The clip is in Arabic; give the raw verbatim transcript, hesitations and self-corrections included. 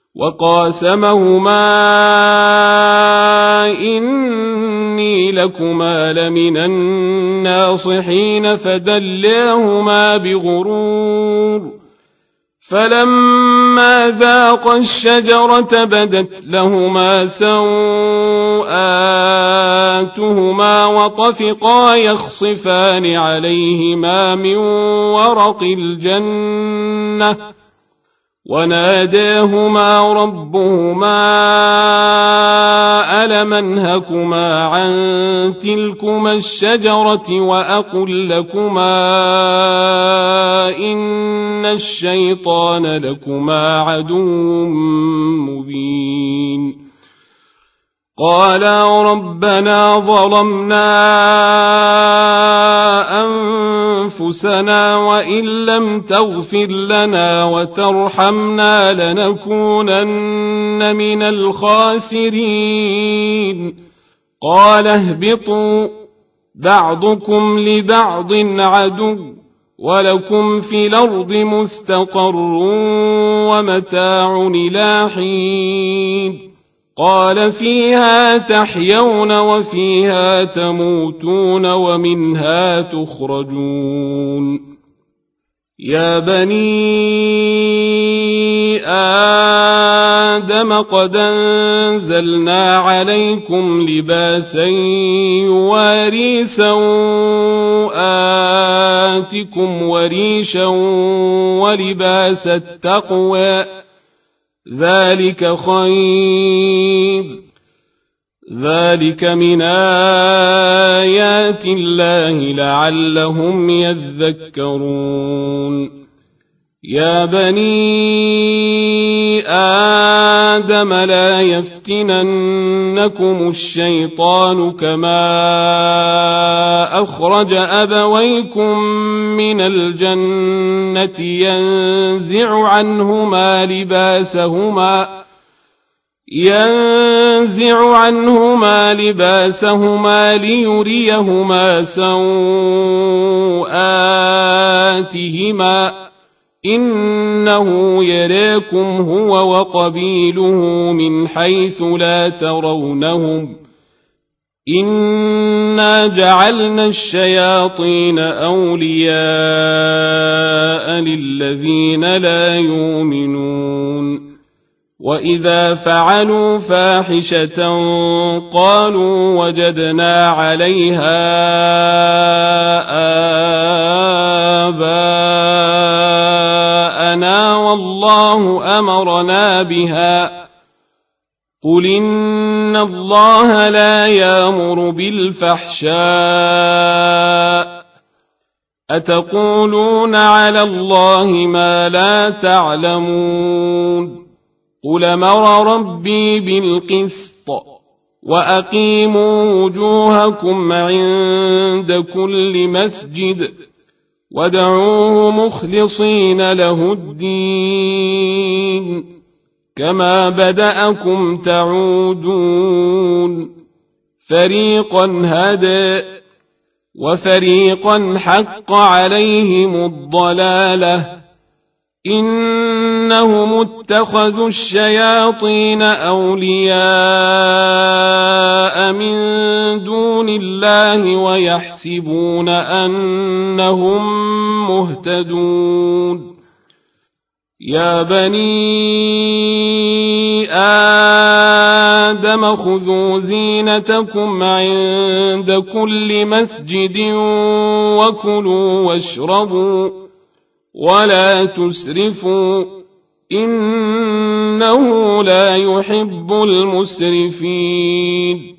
وقاسمهما إني لكما لمن الناصحين فدلاهما بغرور فلما ذاقا الشجرة بدت لهما سوآتهما وطفقا يخصفان عليهما من ورق الجنة وناداهما ربهما ألم أنهكما عن تلكما الشجرة وأقل لكما إن الشيطان لكما عدو مبين قالا ربنا ظلمنا أنفسنا وإن لم تغفر لنا وترحمنا لنكونن من الخاسرين قال اهبطوا بعضكم لبعض عدو ولكم في الأرض مستقر ومتاع إلى حين قال فيها تحيون وفيها تموتون ومنها تخرجون يا بني آدم قد أنزلنا عليكم لباسا يواري سوآتكم وريشا ولباس التقوى ذلك خير ذلك من آيات الله لعلهم يذكرون يا بني آدم لا يفتننكم الشيطان كما أخرج أبويكم من الجنة ينزع عنهما لباسهما ينزع عنهما لباسهما ليريهما سوآتهما إنه يراكم هو وقبيله من حيث لا ترونهم إنا جعلنا الشياطين أولياء للذين لا يؤمنون وإذا فعلوا فاحشة قالوا وجدنا عليها آباءنا والله أمرنا بها قل إن الله لا يأمر بالفحشاء أتقولون على الله ما لا تعلمون قل أمر ربي بالقسط وأقيموا وجوهكم عند كل مسجد وادعوه مخلصين له الدين كما بدأكم تعودون فريقا هدى وفريقا حق عليهم الضلالة إنهم اتخذوا الشياطين أولياء من دون الله ويحسبون أنهم مهتدون يا بني آدم خذوا زينتكم عند كل مسجد وكلوا واشربوا ولا تسرفوا إنه لا يحب المسرفين